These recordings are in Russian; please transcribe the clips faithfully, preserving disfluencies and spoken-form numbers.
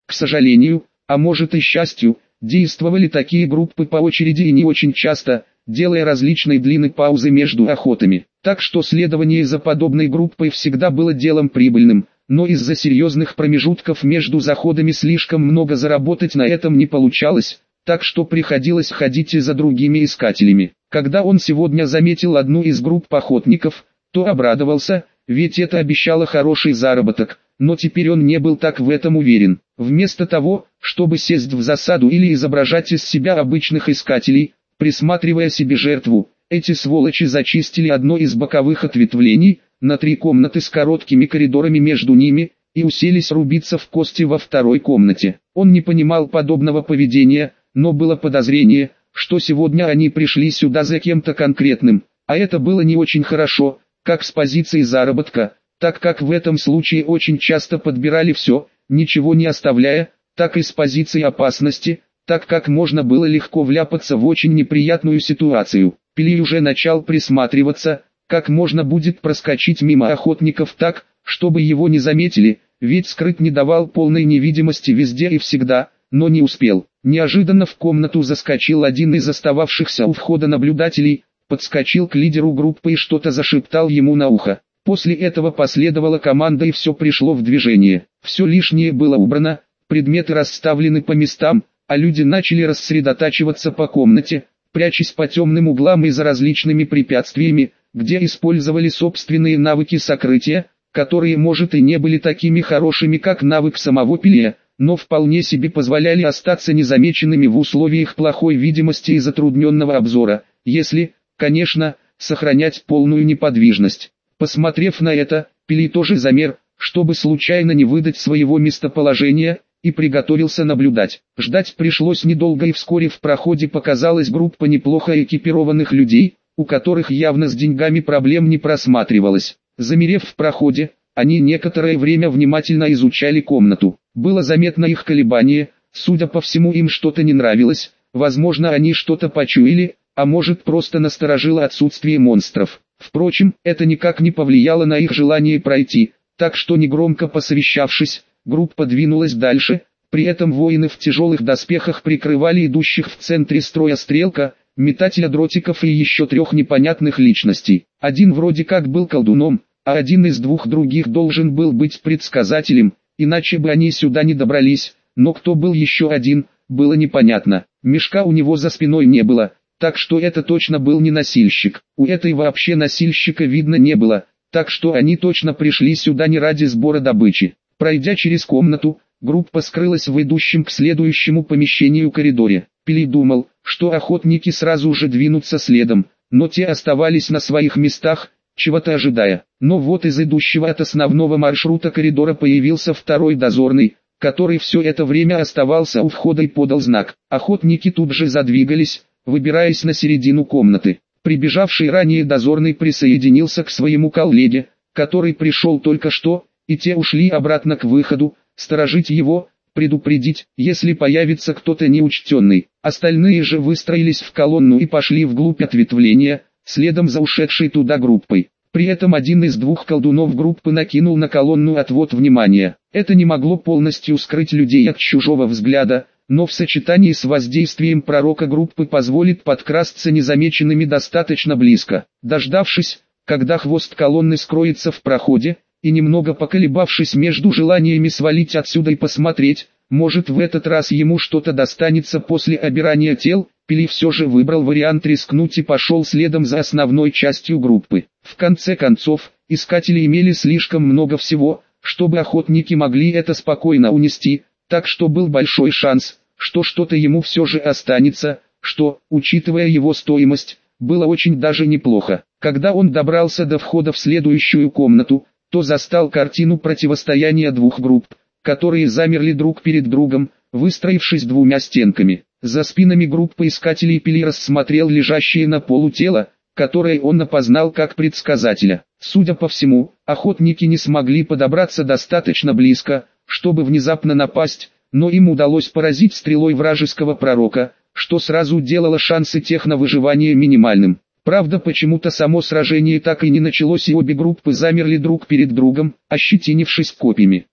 К сожалению, а может и счастью, действовали такие группы по очереди и не очень часто, делая различные длины паузы между охотами. Так что следование за подобной группой всегда было делом прибыльным, но из-за серьезных промежутков между заходами слишком много заработать на этом не получалось, так что приходилось ходить и за другими искателями. Когда он сегодня заметил одну из групп охотников, то обрадовался, ведь это обещало хороший заработок, но теперь он не был так в этом уверен. Вместо того, чтобы сесть в засаду или изображать из себя обычных искателей, присматривая себе жертву, эти сволочи зачистили одно из боковых ответвлений, на три комнаты с короткими коридорами между ними, и уселись рубиться в кости во второй комнате. Он не понимал подобного поведения, но было подозрение, что сегодня они пришли сюда за кем-то конкретным, а это было не очень хорошо, как с позиции заработка, так как в этом случае очень часто подбирали все, ничего не оставляя, так и с позиции опасности, так как можно было легко вляпаться в очень неприятную ситуацию. Пили уже начал присматриваться, как можно будет проскочить мимо охотников так, чтобы его не заметили, ведь скрыт не давал полной невидимости везде и всегда, но не успел. Неожиданно в комнату заскочил один из остававшихся у входа наблюдателей, подскочил к лидеру группы и что-то зашептал ему на ухо. После этого последовала команда и все пришло в движение. Все лишнее было убрано, предметы расставлены по местам, а люди начали рассредотачиваться по комнате, прячась по темным углам и за различными препятствиями, где использовали собственные навыки сокрытия, которые может и не были такими хорошими как навык самого Пилия, но вполне себе позволяли остаться незамеченными в условиях плохой видимости и затрудненного обзора, если, конечно, сохранять полную неподвижность. Посмотрев на это, Пили тоже замер, чтобы случайно не выдать своего местоположения, и приготовился наблюдать. Ждать пришлось недолго, и вскоре в проходе показалась группа неплохо экипированных людей, у которых явно с деньгами проблем не просматривалось. Замерев в проходе, они некоторое время внимательно изучали комнату. Было заметно их колебание, судя по всему им что-то не нравилось, возможно они что-то почуяли, а может просто насторожило отсутствие монстров. Впрочем, это никак не повлияло на их желание пройти, так что негромко посовещавшись, группа двинулась дальше, при этом воины в тяжелых доспехах прикрывали идущих в центре строя стрелка, метателя дротиков и еще трех непонятных личностей. Один вроде как был колдуном, а один из двух других должен был быть предсказателем, иначе бы они сюда не добрались, но кто был еще один, было непонятно. Мешка у него за спиной не было, так что это точно был не носильщик. У этой вообще носильщика видно не было, так что они точно пришли сюда не ради сбора добычи. Пройдя через комнату, группа скрылась в идущем к следующему помещению коридоре. Пили думал, что охотники сразу же двинутся следом, но те оставались на своих местах, чего-то ожидая. Но вот из идущего от основного маршрута коридора появился второй дозорный, который все это время оставался у входа и подал знак. Охотники тут же задвигались, выбираясь на середину комнаты. Прибежавший ранее дозорный присоединился к своему коллеге, который пришел только что, и те ушли обратно к выходу, сторожить его, предупредить, если появится кто-то неучтенный. Остальные же выстроились в колонну и пошли вглубь ответвления, следом за ушедшей туда группой. При этом один из двух колдунов группы накинул на колонну отвод внимания. Это не могло полностью скрыть людей от чужого взгляда, но в сочетании с воздействием пророка группы позволит подкрасться незамеченными достаточно близко. Дождавшись, когда хвост колонны скроется в проходе, и немного поколебавшись между желаниями свалить отсюда и посмотреть, может в этот раз ему что-то достанется после обирания тел, Пили все же выбрал вариант рискнуть и пошел следом за основной частью группы. В конце концов, искатели имели слишком много всего, чтобы охотники могли это спокойно унести, так что был большой шанс, что что-то ему все же останется, что, учитывая его стоимость, было очень даже неплохо. Когда он добрался до входа в следующую комнату, то застал картину противостояния двух групп, которые замерли друг перед другом, выстроившись двумя стенками. За спинами группы искателей Пили рассмотрел лежащее на полу тело, которое он опознал как предсказателя. Судя по всему, охотники не смогли подобраться достаточно близко, чтобы внезапно напасть, но им удалось поразить стрелой вражеского пророка, что сразу делало шансы тех на выживание минимальным. Правда, почему-то само сражение так и не началось, и обе группы замерли друг перед другом, ощетинившись копьями.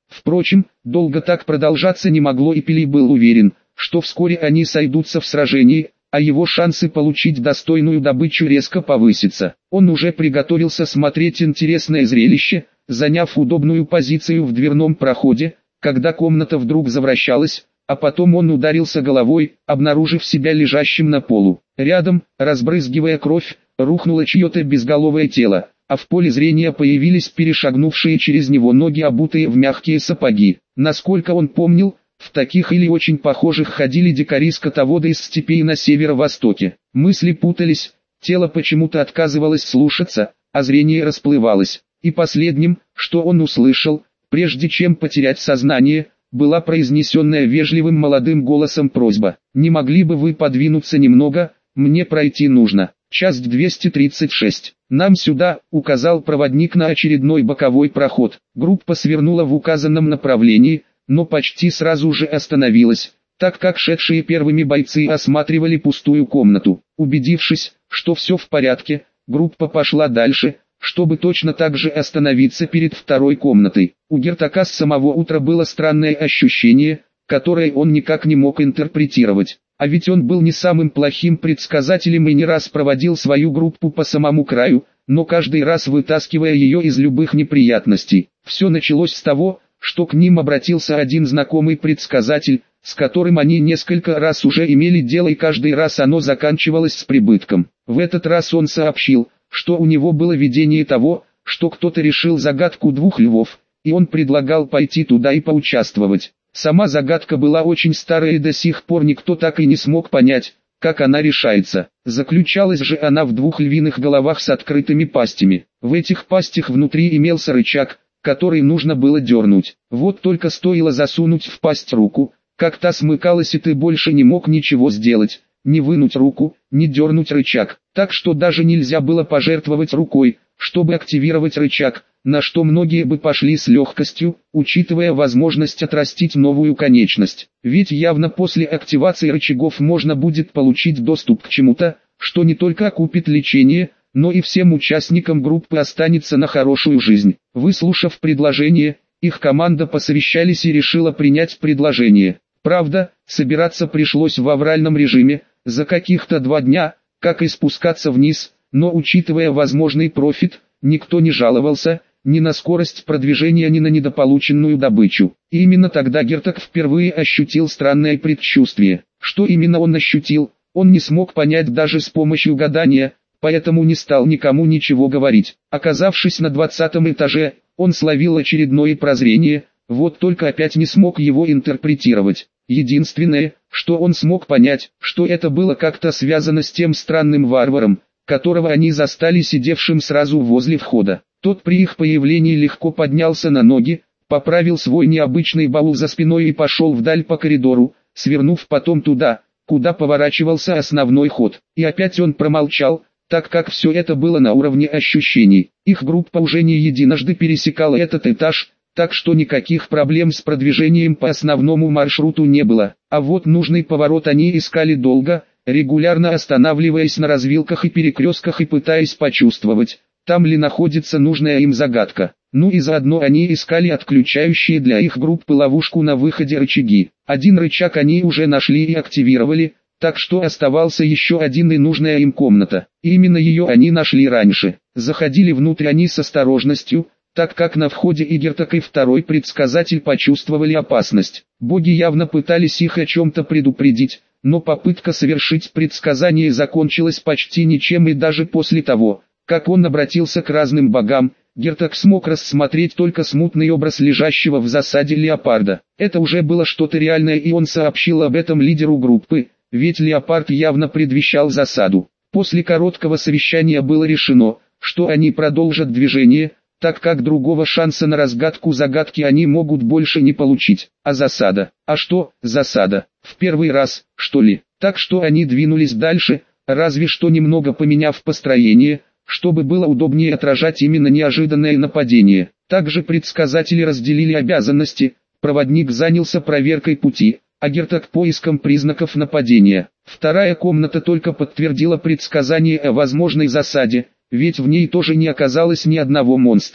Впрочем, долго так продолжаться не могло, и Пили был уверен, что вскоре они сойдутся в сражении, а его шансы получить достойную добычу резко повысятся. Он уже приготовился смотреть интересное зрелище, заняв удобную позицию в дверном проходе, когда комната вдруг завращалась, а потом он ударился головой, обнаружив себя лежащим на полу. Рядом, разбрызгивая кровь, рухнуло чье-то безголовое тело, а в поле зрения появились перешагнувшие через него ноги, обутые в мягкие сапоги. Насколько он помнил, в таких или очень похожих ходили дикари-скотоводы из степей на северо-востоке. Мысли путались, тело почему-то отказывалось слушаться, а зрение расплывалось. И последним, что он услышал, прежде чем потерять сознание, была произнесенная вежливым молодым голосом просьба: «Не могли бы вы подвинуться немного, мне пройти нужно». Часть двести тридцать шесть. «Нам сюда», — указал проводник на очередной боковой проход. Группа свернула в указанном направлении, но почти сразу же остановилась, так как шедшие первыми бойцы осматривали пустую комнату. Убедившись, что все в порядке, группа пошла дальше, чтобы точно так же остановиться перед второй комнатой. У Гертака с самого утра было странное ощущение, которое он никак не мог интерпретировать. А ведь он был не самым плохим предсказателем и не раз проводил свою группу по самому краю, но каждый раз вытаскивая ее из любых неприятностей. Все началось с того, что к ним обратился один знакомый предсказатель, с которым они несколько раз уже имели дело, и каждый раз оно заканчивалось с прибытком. В этот раз он сообщил, что у него было видение того, что кто-то решил загадку двух львов, и он предлагал пойти туда и поучаствовать. Сама загадка была очень старая, и до сих пор никто так и не смог понять, как она решается. Заключалась же она в двух львиных головах с открытыми пастями. В этих пастях внутри имелся рычаг, который нужно было дернуть. Вот только стоило засунуть в пасть руку, как та смыкалась, и ты больше не мог ничего сделать, не вынуть руку, не дернуть рычаг. Так что даже нельзя было пожертвовать рукой, чтобы активировать рычаг, на что многие бы пошли с легкостью, учитывая возможность отрастить новую конечность. Ведь явно после активации рычагов можно будет получить доступ к чему-то, что не только окупит лечение, но и всем участникам группы останется на хорошую жизнь. Выслушав предложение, их команда посовещались и решила принять предложение. Правда, собираться пришлось в авральном режиме, за каких-то два дня, как и спускаться вниз, но учитывая возможный профит, никто не жаловался ни на скорость продвижения, ни на недополученную добычу. И именно тогда Гертак впервые ощутил странное предчувствие. Что именно он ощутил, он не смог понять даже с помощью гадания, поэтому не стал никому ничего говорить. Оказавшись на двадцатом этаже, он словил очередное прозрение, вот только опять не смог его интерпретировать. Единственное, что он смог понять, что это было как-то связано с тем странным варваром, которого они застали сидевшим сразу возле входа. Тот при их появлении легко поднялся на ноги, поправил свой необычный баул за спиной и пошел вдаль по коридору, свернув потом туда, куда поворачивался основной ход. И опять он промолчал, так как все это было на уровне ощущений. Их группа уже не единожды пересекала этот этаж, так что никаких проблем с продвижением по основному маршруту не было. А вот нужный поворот они искали долго, регулярно останавливаясь на развилках и перекрестках и пытаясь почувствовать, там ли находится нужная им загадка. Ну и заодно они искали отключающие для их группы ловушку на выходе рычаги. Один рычаг они уже нашли и активировали, так что оставался еще один и нужная им комната. И именно ее они нашли раньше. Заходили внутрь они с осторожностью, так как на входе и Гертак, и второй предсказатель почувствовали опасность. Боги явно пытались их о чем-то предупредить, но попытка совершить предсказание закончилась почти ничем, и даже после того, как он обратился к разным богам, Гертак смог рассмотреть только смутный образ лежащего в засаде леопарда. Это уже было что-то реальное, и он сообщил об этом лидеру группы, ведь леопард явно предвещал засаду. После короткого совещания было решено, что они продолжат движение, так как другого шанса на разгадку загадки они могут больше не получить. А засада? А что, засада? В первый раз, что ли? Так что они двинулись дальше, разве что немного поменяв построение, чтобы было удобнее отражать именно неожиданное нападение. Также предсказатели разделили обязанности, проводник занялся проверкой пути, а Гертак поиском признаков нападения. Вторая комната только подтвердила предсказание о возможной засаде, ведь в ней тоже не оказалось ни одного монстра.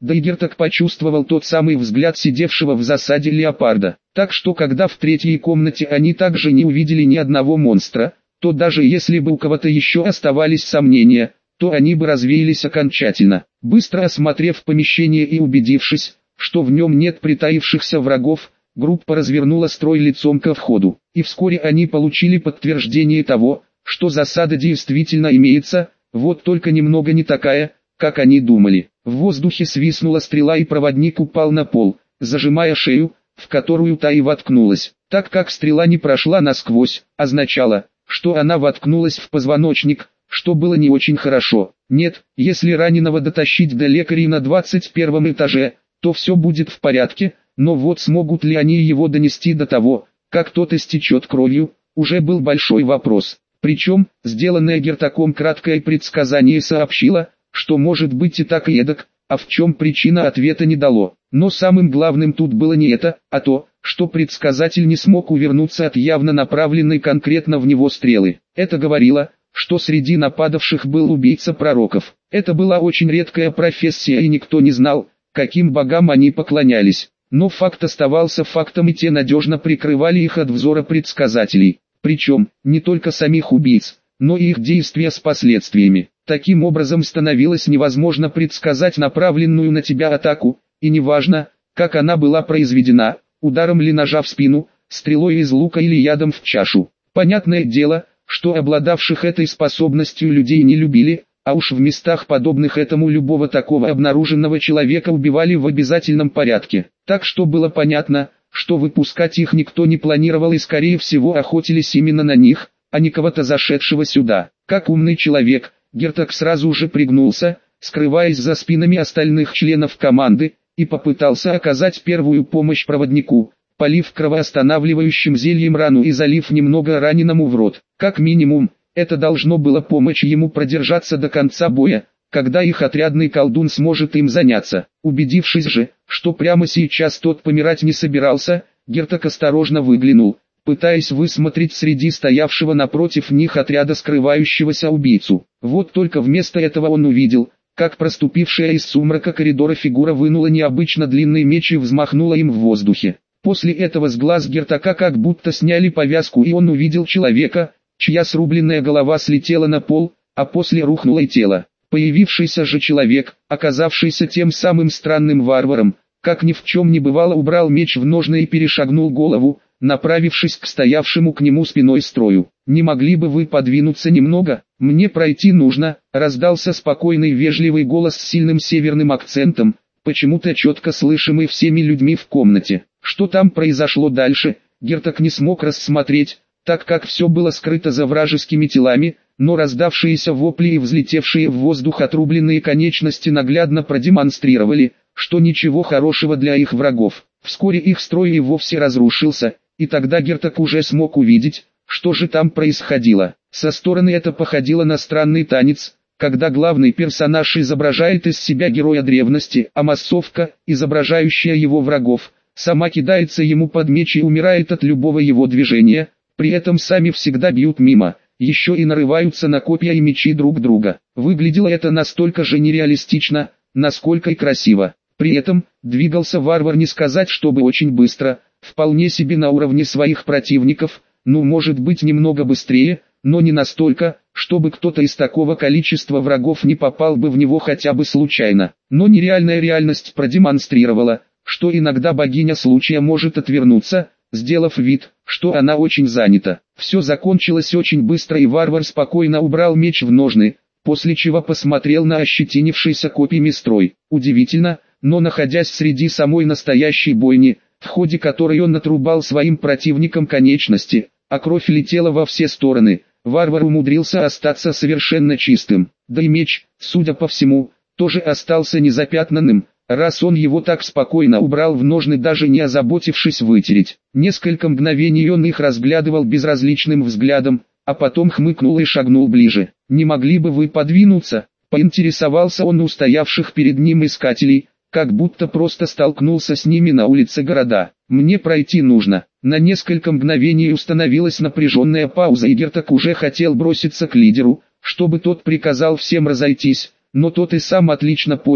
Да и Герток почувствовал тот самый взгляд сидевшего в засаде леопарда. Так что когда в третьей комнате они также не увидели ни одного монстра, то даже если бы у кого-то еще оставались сомнения, то они бы развеялись окончательно. Быстро осмотрев помещение и убедившись, что в нем нет притаившихся врагов, группа развернула строй лицом ко входу. И вскоре они получили подтверждение того, что засада действительно имеется, вот только немного не такая, как они думали. В воздухе свистнула стрела и проводник упал на пол, зажимая шею, в которую та и воткнулась. Так как стрела не прошла насквозь, означало, что она воткнулась в позвоночник, что было не очень хорошо. Нет, если раненого дотащить до лекарей на двадцать первом этаже, то все будет в порядке, но вот смогут ли они его донести до того, как тот истечет кровью, уже был большой вопрос. Причем, сделанное Гертаком краткое предсказание сообщило, что может быть и так и эдак, а в чем причина ответа не дало. Но самым главным тут было не это, а то, что предсказатель не смог увернуться от явно направленной конкретно в него стрелы. Это говорило, что среди нападавших был убийца пророков. Это была очень редкая профессия и никто не знал, каким богам они поклонялись. Но факт оставался фактом и те надежно прикрывали их от взора предсказателей. Причем, не только самих убийц, но и их действия с последствиями. Таким образом становилось невозможно предсказать направленную на тебя атаку, и неважно, как она была произведена, ударом ли ножа в спину, стрелой из лука или ядом в чашу. Понятное дело, что обладавших этой способностью людей не любили, а уж в местах подобных этому любого такого обнаруженного человека убивали в обязательном порядке. Так что было понятно, что выпускать их никто не планировал и скорее всего охотились именно на них, а не кого-то зашедшего сюда. Как умный человек, Герток сразу же пригнулся, скрываясь за спинами остальных членов команды, и попытался оказать первую помощь проводнику, полив кровоостанавливающим зельем рану и залив немного раненому в рот. Как минимум, это должно было помочь ему продержаться до конца боя, когда их отрядный колдун сможет им заняться. Убедившись же, что прямо сейчас тот помирать не собирался, Герток осторожно выглянул, пытаясь высмотреть среди стоявшего напротив них отряда скрывающегося убийцу. Вот только вместо этого он увидел, как проступившая из сумрака коридора фигура вынула необычно длинный меч и взмахнула им в воздухе. После этого с глаз Гертака как будто сняли повязку и он увидел человека, чья срубленная голова слетела на пол, а после рухнуло и тело. Появившийся же человек, оказавшийся тем самым странным варваром, как ни в чем не бывало убрал меч в ножны и перешагнул голову, направившись к стоявшему к нему спиной строю. «Не могли бы вы подвинуться немного? Мне пройти нужно», — раздался спокойный вежливый голос с сильным северным акцентом, почему-то четко слышимый всеми людьми в комнате. Что там произошло дальше, Герток не смог рассмотреть, так как все было скрыто за вражескими телами, но раздавшиеся вопли и взлетевшие в воздух отрубленные конечности наглядно продемонстрировали, что ничего хорошего для их врагов. Вскоре их строй и вовсе разрушился, и тогда Герток уже смог увидеть, что же там происходило. Со стороны это походило на странный танец, когда главный персонаж изображает из себя героя древности, а массовка, изображающая его врагов, сама кидается ему под меч и умирает от любого его движения, при этом сами всегда бьют мимо, еще и нарываются на копья и мечи друг друга. Выглядело это настолько же нереалистично, насколько и красиво. При этом, двигался варвар не сказать чтобы очень быстро, вполне себе на уровне своих противников, ну может быть немного быстрее, но не настолько, чтобы кто-то из такого количества врагов не попал бы в него хотя бы случайно. Но нереальная реальность продемонстрировала, что иногда богиня случая может отвернуться, сделав вид, что она очень занята. Все закончилось очень быстро и варвар спокойно убрал меч в ножны, после чего посмотрел на ощетинившийся копьями строй. Удивительно, но находясь среди самой настоящей бойни, в ходе которой он отрубал своим противникам конечности, а кровь летела во все стороны, варвар умудрился остаться совершенно чистым. Да и меч, судя по всему, тоже остался незапятнанным, раз он его так спокойно убрал в ножны, даже не озаботившись вытереть. Несколько мгновений он их разглядывал безразличным взглядом, а потом хмыкнул и шагнул ближе. «Не могли бы вы подвинуться?» — поинтересовался он у стоявших перед ним искателей, как будто просто столкнулся с ними на улице города. «Мне пройти нужно». На несколько мгновений установилась напряженная пауза, и Герток уже хотел броситься к лидеру, чтобы тот приказал всем разойтись, но тот и сам отлично понял,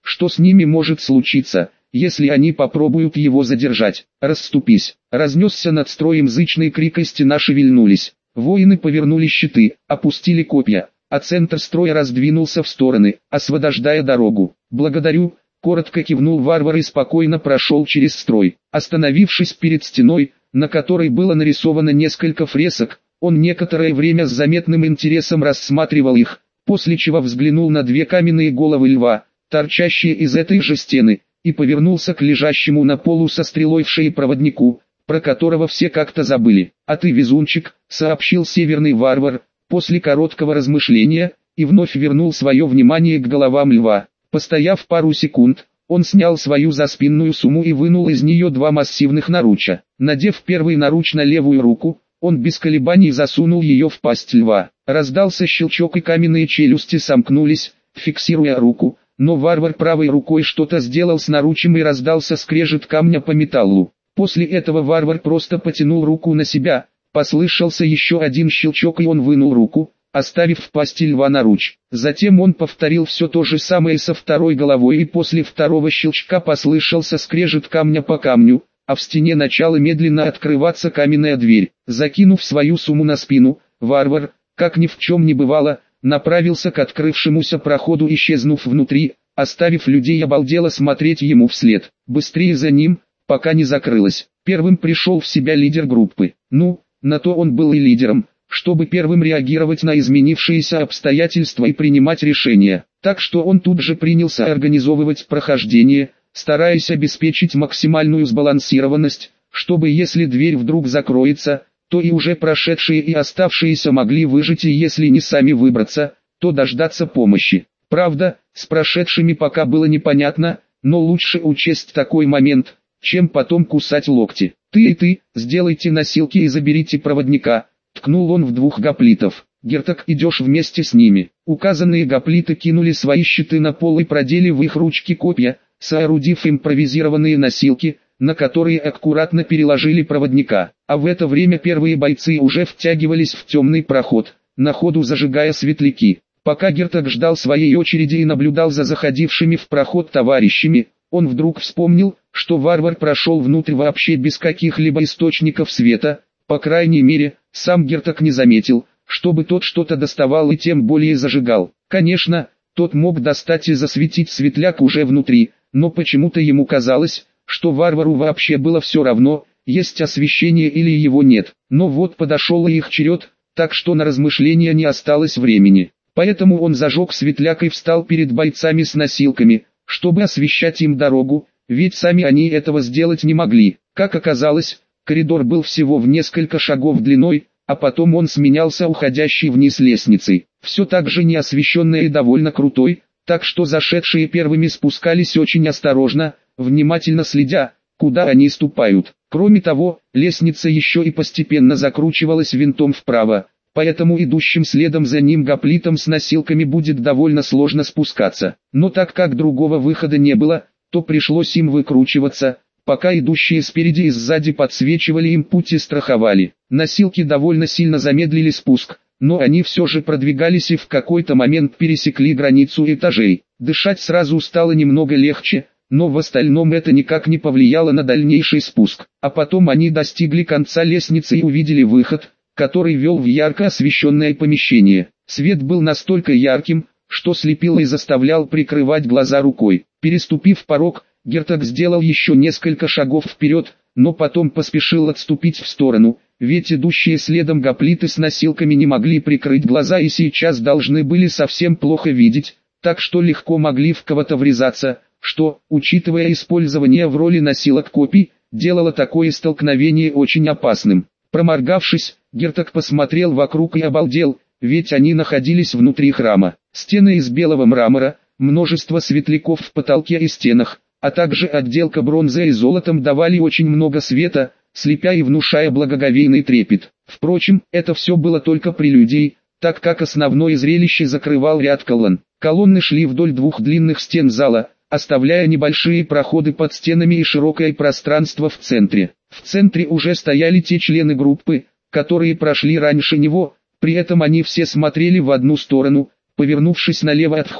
что с ними может случиться, если они попробуют его задержать. «Расступись!» Разнесся над строем зычный крик, и стена шевельнулись. Воины повернули щиты, опустили копья, а центр строя раздвинулся в стороны, освобождая дорогу. «Благодарю!» Коротко кивнул варвар и спокойно прошел через строй. Остановившись перед стеной, на которой было нарисовано несколько фресок, он некоторое время с заметным интересом рассматривал их, после чего взглянул на две каменные головы льва, торчащие из этой же стены, и повернулся к лежащему на полу со стрелой в шее проводнику, про которого все как-то забыли. «А ты везунчик», — сообщил северный варвар, после короткого размышления, и вновь вернул свое внимание к головам льва. Постояв пару секунд, он снял свою заспинную сумму и вынул из нее два массивных наруча. Надев первый наруч на левую руку, он без колебаний засунул ее в пасть льва. Раздался щелчок, и каменные челюсти сомкнулись, фиксируя руку, но варвар правой рукой что-то сделал с наручем, и раздался скрежет камня по металлу. После этого варвар просто потянул руку на себя, послышался еще один щелчок, и он вынул руку, оставив в пасти льва наруч. Затем он повторил все то же самое со второй головой, и после второго щелчка послышался скрежет камня по камню, а в стене начала медленно открываться каменная дверь. Закинув свою сумму на спину, варвар, как ни в чем не бывало, направился к открывшемуся проходу, исчезнув внутри, оставив людей обалдело смотреть ему вслед. Быстрее за ним, пока не закрылось. Первым пришел в себя лидер группы. Ну, на то он был и лидером, чтобы первым реагировать на изменившиеся обстоятельства и принимать решения. Так что он тут же принялся организовывать прохождение, стараясь обеспечить максимальную сбалансированность, чтобы если дверь вдруг закроется, то и уже прошедшие и оставшиеся могли выжить, и если не сами выбраться, то дождаться помощи. Правда, с прошедшими пока было непонятно, но лучше учесть такой момент, чем потом кусать локти. «Ты и ты, сделайте носилки и заберите проводника», — ткнул он в двух гоплитов. «Герток, идешь вместе с ними». Указанные гоплиты кинули свои щиты на пол и продели в их ручки копья, соорудив импровизированные носилки, на которые аккуратно переложили проводника. А в это время первые бойцы уже втягивались в темный проход, на ходу зажигая светляки. Пока Герток ждал своей очереди и наблюдал за заходившими в проход товарищами, он вдруг вспомнил, что варвар прошел внутрь вообще без каких-либо источников света. По крайней мере, сам Герток не заметил, чтобы тот что-то доставал и тем более зажигал. Конечно, тот мог достать и засветить светляк уже внутри, но почему-то ему казалось, что варвару вообще было все равно, есть освещение или его нет. Но вот подошел и их черед, так что на размышления не осталось времени. Поэтому он зажег светляк и встал перед бойцами с носилками, чтобы освещать им дорогу, ведь сами они этого сделать не могли. Как оказалось, коридор был всего в несколько шагов длиной, а потом он сменялся уходящей вниз лестницей, все так же неосвещенной и довольно крутой, так что зашедшие первыми спускались очень осторожно, внимательно следя, куда они ступают. Кроме того, лестница еще и постепенно закручивалась винтом вправо, поэтому идущим следом за ним гоплитам с носилками будет довольно сложно спускаться. Но так как другого выхода не было, то пришлось им выкручиваться, пока идущие спереди и сзади подсвечивали им путь и страховали. Носилки довольно сильно замедлили спуск, но они все же продвигались и в какой-то момент пересекли границу этажей. Дышать сразу стало немного легче, но в остальном это никак не повлияло на дальнейший спуск. А потом они достигли конца лестницы и увидели выход, который вел в ярко освещенное помещение. Свет был настолько ярким, что слепил и заставлял прикрывать глаза рукой. Переступив порог, Герток сделал еще несколько шагов вперед, но потом поспешил отступить в сторону, ведь идущие следом гоплиты с носилками не могли прикрыть глаза и сейчас должны были совсем плохо видеть, так что легко могли в кого-то врезаться, что, учитывая использование в роли носилок копий, делало такое столкновение очень опасным. Проморгавшись, Герток посмотрел вокруг и обалдел, ведь они находились внутри храма. Стены из белого мрамора, множество светляков в потолке и стенах, а также отделка бронзой и золотом давали очень много света, слепя и внушая благоговейный трепет. Впрочем, это все было только прелюдией, так как основное зрелище закрывал ряд колонн. Колонны шли вдоль двух длинных стен зала, оставляя небольшие проходы под стенами и широкое пространство в центре. В центре уже стояли те члены группы, которые прошли раньше него, при этом они все смотрели в одну сторону, повернувшись налево от входа,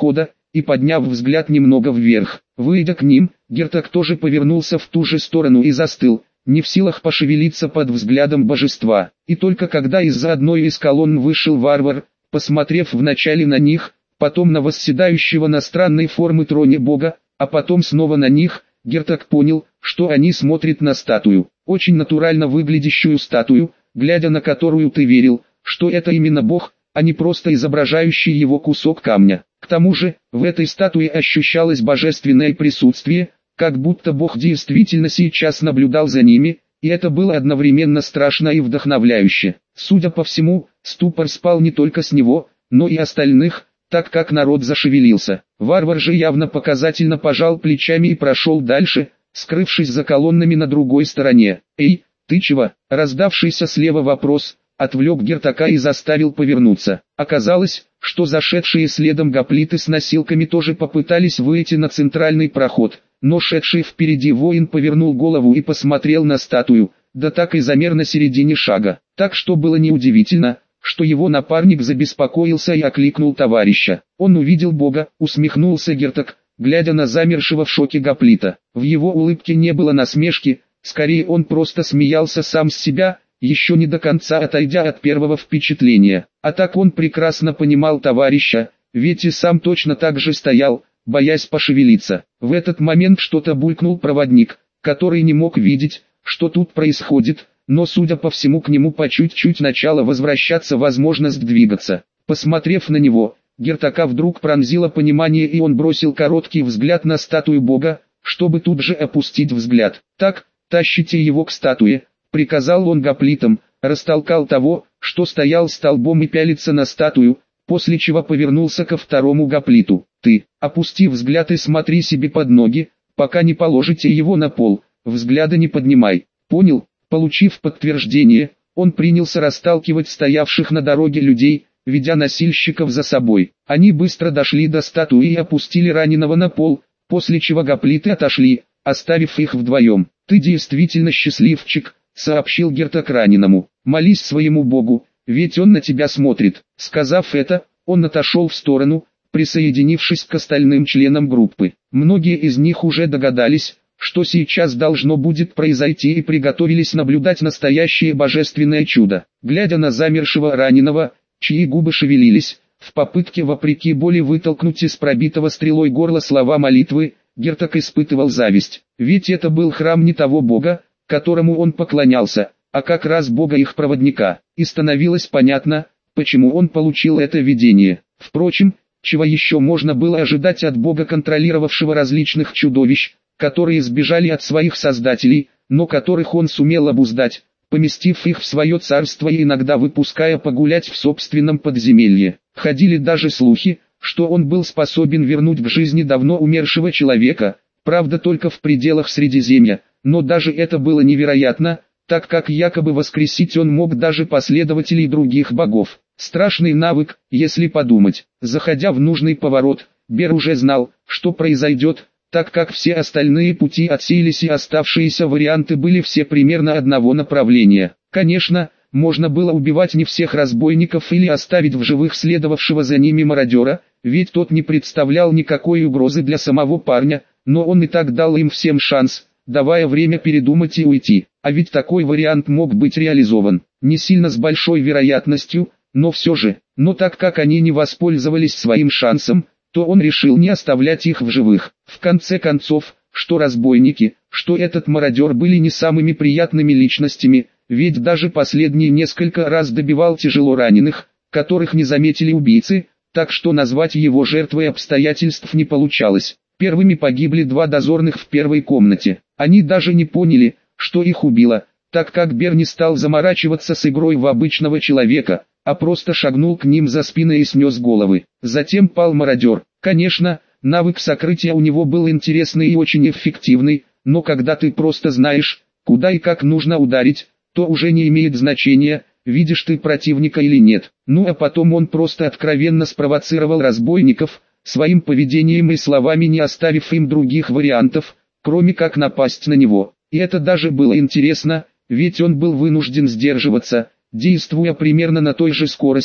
и подняв взгляд немного вверх. Выйдя к ним, герцог тоже повернулся в ту же сторону и застыл, не в силах пошевелиться под взглядом божества. И только когда из-за одной из колонн вышел варвар, посмотрев вначале на них, потом на восседающего на странной формы троне бога, а потом снова на них, герцог понял, что они смотрят на статую, очень натурально выглядящую статую, глядя на которую ты верил, что это именно бог, а не просто изображающий его кусок камня. К тому же, в этой статуе ощущалось божественное присутствие, как будто бог действительно сейчас наблюдал за ними, и это было одновременно страшно и вдохновляюще. Судя по всему, ступор спал не только с него, но и остальных, так как народ зашевелился. Варвар же явно показательно пожал плечами и прошел дальше, скрывшись за колоннами на другой стороне. «Эй, ты чего?» — раздавшийся слева вопрос отвлек герцога и заставил повернуться. Оказалось, что зашедшие следом гоплиты с носилками тоже попытались выйти на центральный проход, но шедший впереди воин повернул голову и посмотрел на статую, да так и замер на середине шага. Так что было неудивительно, что его напарник забеспокоился и окликнул товарища. Он увидел бога, усмехнулся герцог, глядя на замершего в шоке гоплита. В его улыбке не было насмешки, скорее он просто смеялся сам с себя, еще не до конца отойдя от первого впечатления. А так он прекрасно понимал товарища, ведь и сам точно так же стоял, боясь пошевелиться. В этот момент что-то булькнул проводник, который не мог видеть, что тут происходит, но судя по всему к нему по чуть-чуть начала возвращаться возможность двигаться. Посмотрев на него, герцога вдруг пронзило понимание, и он бросил короткий взгляд на статую бога, чтобы тут же опустить взгляд. «Так, тащите его к статуе», — приказал он гоплитам, растолкал того, что стоял столбом и пялится на статую, после чего повернулся ко второму гоплиту. «Ты, опусти взгляд и смотри себе под ноги, пока не положите его на пол, взгляда не поднимай, понял?» Получив подтверждение, он принялся расталкивать стоявших на дороге людей, ведя носильщиков за собой. Они быстро дошли до статуи и опустили раненого на пол, после чего гоплиты отошли, оставив их вдвоем. «Ты действительно счастливчик», — сообщил герцог раненому. «Молись своему богу, ведь он на тебя смотрит». Сказав это, он отошел в сторону, присоединившись к остальным членам группы. Многие из них уже догадались, что сейчас должно будет произойти, и приготовились наблюдать настоящее божественное чудо. Глядя на замершего раненого, чьи губы шевелились, в попытке вопреки боли вытолкнуть из пробитого стрелой горла слова молитвы, герцог испытывал зависть. Ведь это был храм не того бога, которому он поклонялся, а как раз бога их проводника. И становилось понятно, почему он получил это видение. Впрочем, чего еще можно было ожидать от бога, контролировавшего различных чудовищ, которые сбежали от своих создателей, но которых он сумел обуздать, поместив их в свое царство и иногда выпуская погулять в собственном подземелье. Ходили даже слухи, что он был способен вернуть к жизни давно умершего человека, правда только в пределах Средиземья, но даже это было невероятно, так как якобы воскресить он мог даже последователей других богов. Страшный навык, если подумать. Заходя в нужный поворот, Бер уже знал, что произойдет, так как все остальные пути отсеялись и оставшиеся варианты были все примерно одного направления. Конечно, можно было убивать не всех разбойников или оставить в живых следовавшего за ними мародера, ведь тот не представлял никакой угрозы для самого парня, но он и так дал им всем шанс, давая время передумать и уйти. А ведь такой вариант мог быть реализован, не сильно с большой вероятностью, но все же. Но так как они не воспользовались своим шансом, то он решил не оставлять их в живых. В конце концов, что разбойники, что этот мародер были не самыми приятными личностями, ведь даже последний несколько раз добивал тяжело раненых, которых не заметили убийцы, так что назвать его жертвой обстоятельств не получалось. Первыми погибли два дозорных в первой комнате. Они даже не поняли, что их убило, так как Бер не стал заморачиваться с игрой в обычного человека, а просто шагнул к ним за спиной и снес головы. Затем пал мародер. Конечно, навык сокрытия у него был интересный и очень эффективный, но когда ты просто знаешь, куда и как нужно ударить, то уже не имеет значения, видишь ты противника или нет. Ну а потом он просто откровенно спровоцировал разбойников, своим поведением и словами не оставив им других вариантов, кроме как напасть на него. И это даже было интересно, ведь он был вынужден сдерживаться, действуя примерно на той же скорости,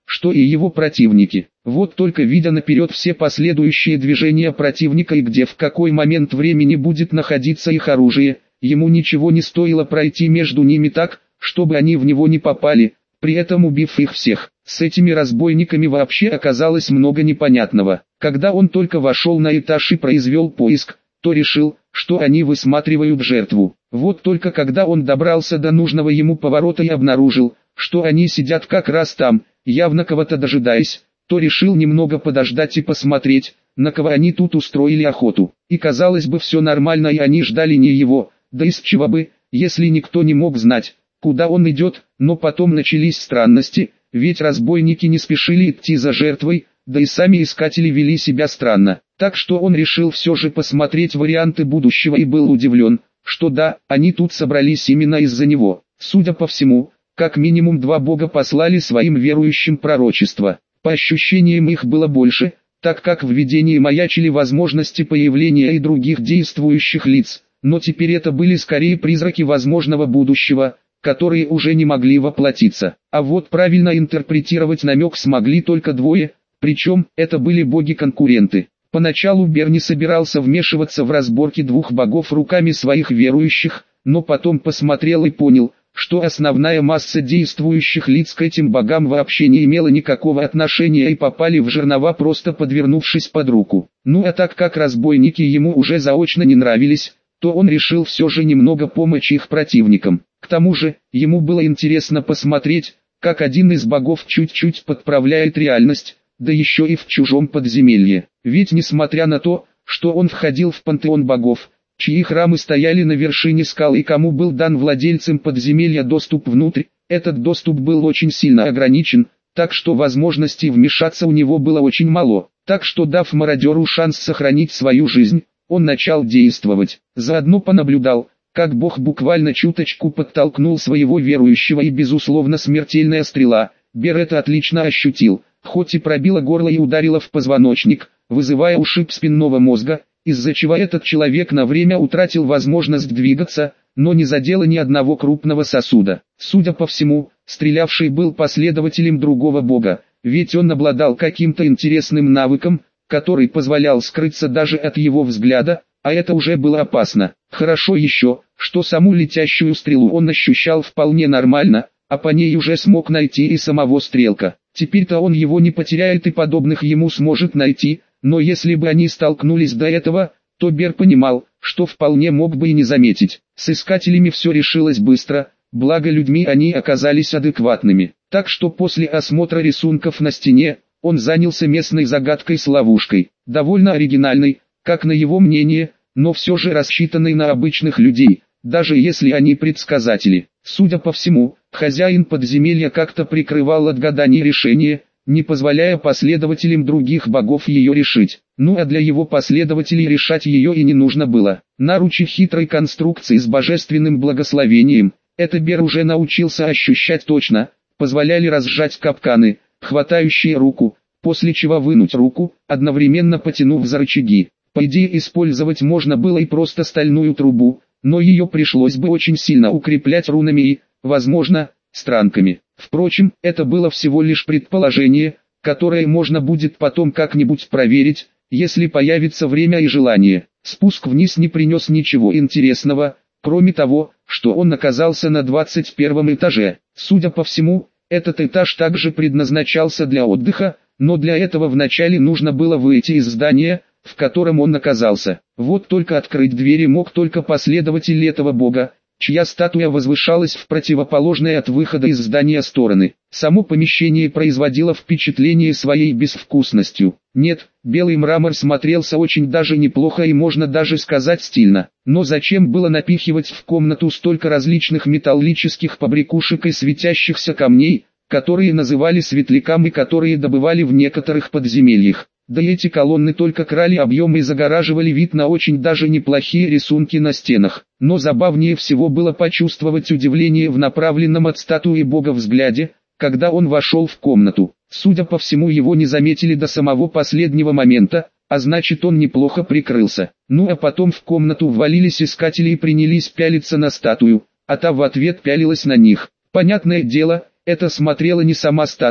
что и его противники. Вот только видя наперед все последующие движения противника и где в какой момент времени будет находиться их оружие, ему ничего не стоило пройти между ними так, чтобы они в него не попали, при этом убив их всех. С этими разбойниками вообще оказалось много непонятного. Когда он только вошел на этаж и произвел поиск, то решил, что они высматривают жертву. Вот только когда он добрался до нужного ему поворота и обнаружил, что они сидят как раз там, явно кого-то дожидаясь, то решил немного подождать и посмотреть, на кого они тут устроили охоту. И казалось бы, все нормально, и они ждали не его, да из чего бы, если никто не мог знать, куда он идет. Но потом начались странности, ведь разбойники не спешили идти за жертвой, да и сами искатели вели себя странно. Так что он решил все же посмотреть варианты будущего и был удивлен, что да, они тут собрались именно из-за него. Судя по всему, как минимум два бога послали своим верующим пророчество. По ощущениям их было больше, так как в видении маячили возможности появления и других действующих лиц, но теперь это были скорее призраки возможного будущего, которые уже не могли воплотиться. А вот правильно интерпретировать намек смогли только двое, причем это были боги-конкуренты. Поначалу Бер не собирался вмешиваться в разборки двух богов руками своих верующих, но потом посмотрел и понял, что основная масса действующих лиц к этим богам вообще не имела никакого отношения и попали в жернова, просто подвернувшись под руку. Ну а так как разбойники ему уже заочно не нравились, то он решил все же немного помочь их противникам. К тому же, ему было интересно посмотреть, как один из богов чуть-чуть подправляет реальность, да еще и в чужом подземелье. Ведь несмотря на то, что он входил в пантеон богов, чьи храмы стояли на вершине скал и кому был дан владельцам подземелья доступ внутрь, этот доступ был очень сильно ограничен, так что возможностей вмешаться у него было очень мало. Так что, дав мародеру шанс сохранить свою жизнь, он начал действовать. Заодно понаблюдал, как бог буквально чуточку подтолкнул своего верующего, и безусловно смертельная стрела, Бер это отлично ощутил, хоть и пробила горло и ударила в позвоночник, вызывая ушиб спинного мозга, из-за чего этот человек на время утратил возможность двигаться, но не задело ни одного крупного сосуда. Судя по всему, стрелявший был последователем другого бога, ведь он обладал каким-то интересным навыком, который позволял скрыться даже от его взгляда, а это уже было опасно. Хорошо еще, что саму летящую стрелу он ощущал вполне нормально, а по ней уже смог найти и самого стрелка. Теперь-то он его не потеряет и подобных ему сможет найти, но если бы они столкнулись до этого, то Бер понимал, что вполне мог бы и не заметить. С искателями все решилось быстро, благо людьми они оказались адекватными. Так что после осмотра рисунков на стене, он занялся местной загадкой с ловушкой, довольно оригинальной, как на его мнение, но все же рассчитанной на обычных людей, даже если они предсказатели. Судя по всему, хозяин подземелья как-то прикрывал от гаданий решение, не позволяя последователям других богов ее решить. Ну а для его последователей решать ее и не нужно было. Наручи хитрой конструкции с божественным благословением, это Бер уже научился ощущать точно, позволяли разжать капканы, хватающие руку, после чего вынуть руку, одновременно потянув за рычаги. По идее использовать можно было и просто стальную трубу, но ее пришлось бы очень сильно укреплять рунами и, возможно, странками. Впрочем, это было всего лишь предположение, которое можно будет потом как-нибудь проверить, если появится время и желание. Спуск вниз не принес ничего интересного, кроме того, что он оказался на двадцать первом этаже. Судя по всему, этот этаж также предназначался для отдыха, но для этого вначале нужно было выйти из здания, в котором он оказался. Вот только открыть двери мог только последователь этого бога, чья статуя возвышалась в противоположной от выхода из здания стороны. Само помещение производило впечатление своей безвкусностью. Нет, белый мрамор смотрелся очень даже неплохо и можно даже сказать стильно. Но зачем было напихивать в комнату столько различных металлических побрякушек и светящихся камней, которые называли светляками и которые добывали в некоторых подземельях? Да и эти колонны только крали объем и загораживали вид на очень даже неплохие рисунки на стенах. Но забавнее всего было почувствовать удивление в направленном от статуи бога взгляде, когда он вошел в комнату. Судя по всему, его не заметили до самого последнего момента, а значит он неплохо прикрылся. Ну а потом в комнату ввалились искатели и принялись пялиться на статую, а та в ответ пялилась на них. Понятное дело, это смотрела не сама статуя,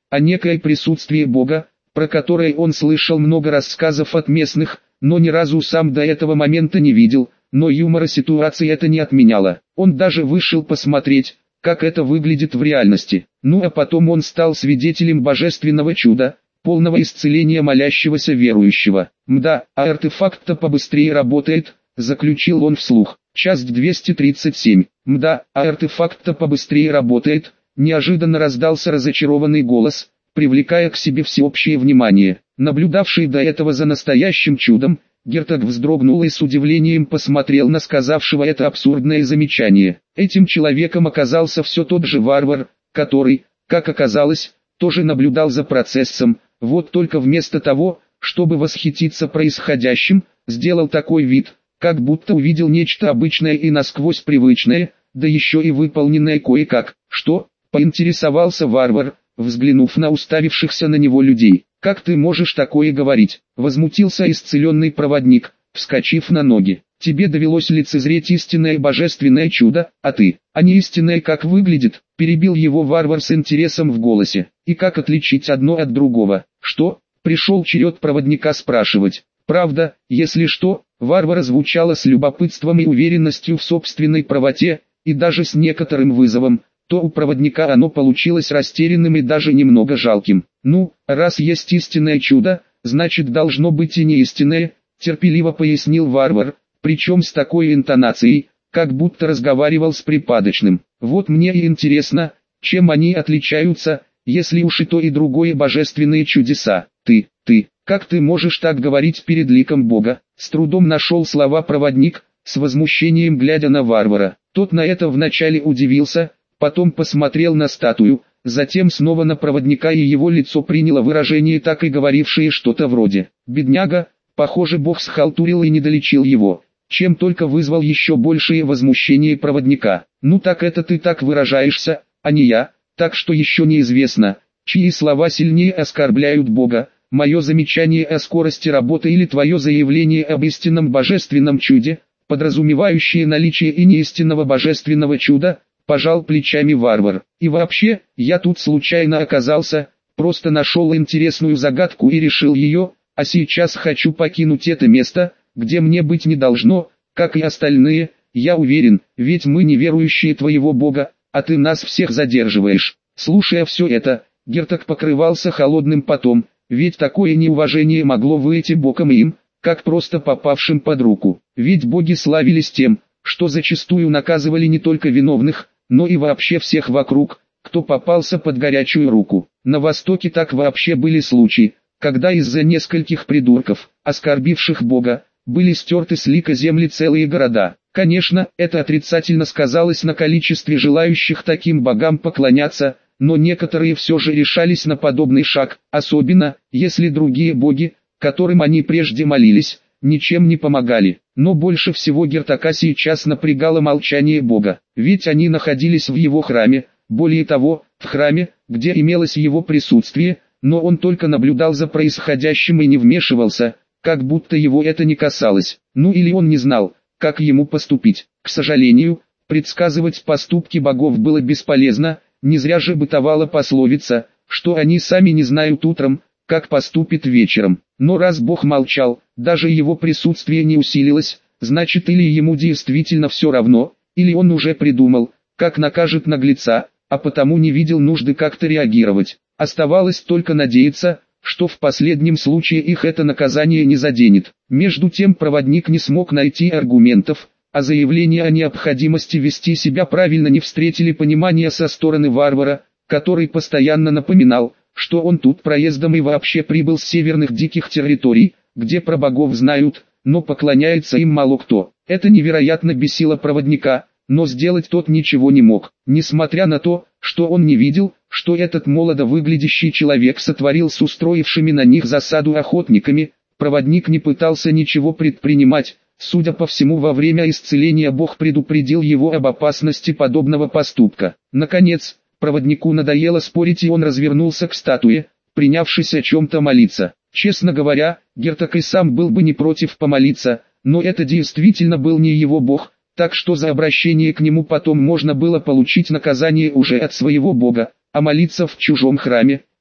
а некое присутствие Бога, про которое он слышал много рассказов от местных, но ни разу сам до этого момента не видел, но юмора ситуации это не отменяло. Он даже вышел посмотреть, как это выглядит в реальности. Ну а потом он стал свидетелем божественного чуда, полного исцеления молящегося верующего. Мда, а артефакт-то побыстрее работает, заключил он вслух. Часть двести тридцать семь. Мда, а артефакт-то побыстрее работает, неожиданно раздался разочарованный голос, привлекая к себе всеобщее внимание. Наблюдавший до этого за настоящим чудом, герцог вздрогнул и с удивлением посмотрел на сказавшего это абсурдное замечание. Этим человеком оказался все тот же варвар, который, как оказалось, тоже наблюдал за процессом, вот только вместо того, чтобы восхититься происходящим, сделал такой вид, как будто увидел нечто обычное и насквозь привычное, да еще и выполненное кое-как. «Что?» — поинтересовался варвар, взглянув на уставившихся на него людей. «Как ты можешь такое говорить?» — возмутился исцеленный проводник, вскочив на ноги. «Тебе довелось лицезреть истинное божественное чудо, а ты, а не истинное как выглядит?» — перебил его варвар с интересом в голосе. «И как отличить одно от другого?» «Что?» — пришел черед проводника спрашивать. Правда, если что, варвара звучала с любопытством и уверенностью в собственной правоте, и даже с некоторым вызовом, то у проводника оно получилось растерянным и даже немного жалким. «Ну, раз есть истинное чудо, значит должно быть и неистинное», терпеливо пояснил варвар, причем с такой интонацией, как будто разговаривал с припадочным. «Вот мне и интересно, чем они отличаются, если уж и то и другое божественные чудеса. Ты, ты, как ты можешь так говорить перед ликом Бога?» С трудом нашел слова проводник, с возмущением глядя на варвара. Тот на это вначале удивился, потом посмотрел на статую, затем снова на проводника, и его лицо приняло выражение, так и говорившее что-то вроде: «Бедняга, похоже, Бог схалтурил и не долечил его», чем только вызвал еще большее возмущение проводника. «Ну так это ты так выражаешься, а не я, так что еще неизвестно, чьи слова сильнее оскорбляют Бога, мое замечание о скорости работы или твое заявление об истинном божественном чуде, подразумевающее наличие и неистинного божественного чуда», пожал плечами варвар. «И вообще, я тут случайно оказался, просто нашел интересную загадку и решил ее, а сейчас хочу покинуть это место, где мне быть не должно, как и остальные, я уверен, ведь мы неверующие твоего Бога, а ты нас всех задерживаешь». Слушая все это, герцог покрывался холодным потом, ведь такое неуважение могло выйти боком им, как просто попавшим под руку. Ведь боги славились тем, что зачастую наказывали не только виновных, но и вообще всех вокруг, кто попался под горячую руку. На Востоке так вообще были случаи, когда из-за нескольких придурков, оскорбивших Бога, были стерты с лика земли целые города. Конечно, это отрицательно сказалось на количестве желающих таким богам поклоняться, но некоторые все же решались на подобный шаг, особенно, если другие боги, которым они прежде молились, ничем не помогали. Но больше всего герцога сейчас напрягало молчание Бога, ведь они находились в его храме, более того, в храме, где имелось его присутствие, но он только наблюдал за происходящим и не вмешивался, как будто его это не касалось. Ну или он не знал, как ему поступить. К сожалению, предсказывать поступки богов было бесполезно, не зря же бытовала пословица, что они сами не знают утром, как поступит вечером. Но раз Бог молчал, даже его присутствие не усилилось, значит или ему действительно все равно, или он уже придумал, как накажет наглеца, а потому не видел нужды как-то реагировать. Оставалось только надеяться, что в последнем случае их это наказание не заденет. Между тем проводник не смог найти аргументов, а заявления о необходимости вести себя правильно не встретили понимания со стороны варвара, который постоянно напоминал, что он тут проездом и вообще прибыл с северных диких территорий, где про богов знают, но поклоняется им мало кто. Это невероятно бесило проводника, но сделать тот ничего не мог, несмотря на то, что он не видел, что этот молодо выглядящий человек сотворил с устроившими на них засаду охотниками. Проводник не пытался ничего предпринимать, судя по всему во время исцеления Бог предупредил его об опасности подобного поступка. Наконец, проводнику надоело спорить, и он развернулся к статуе, принявшись о чем-то молиться. Честно говоря, герцог и сам был бы не против помолиться, но это действительно был не его Бог, так что за обращение к нему потом можно было получить наказание уже от своего Бога, а молиться в чужом храме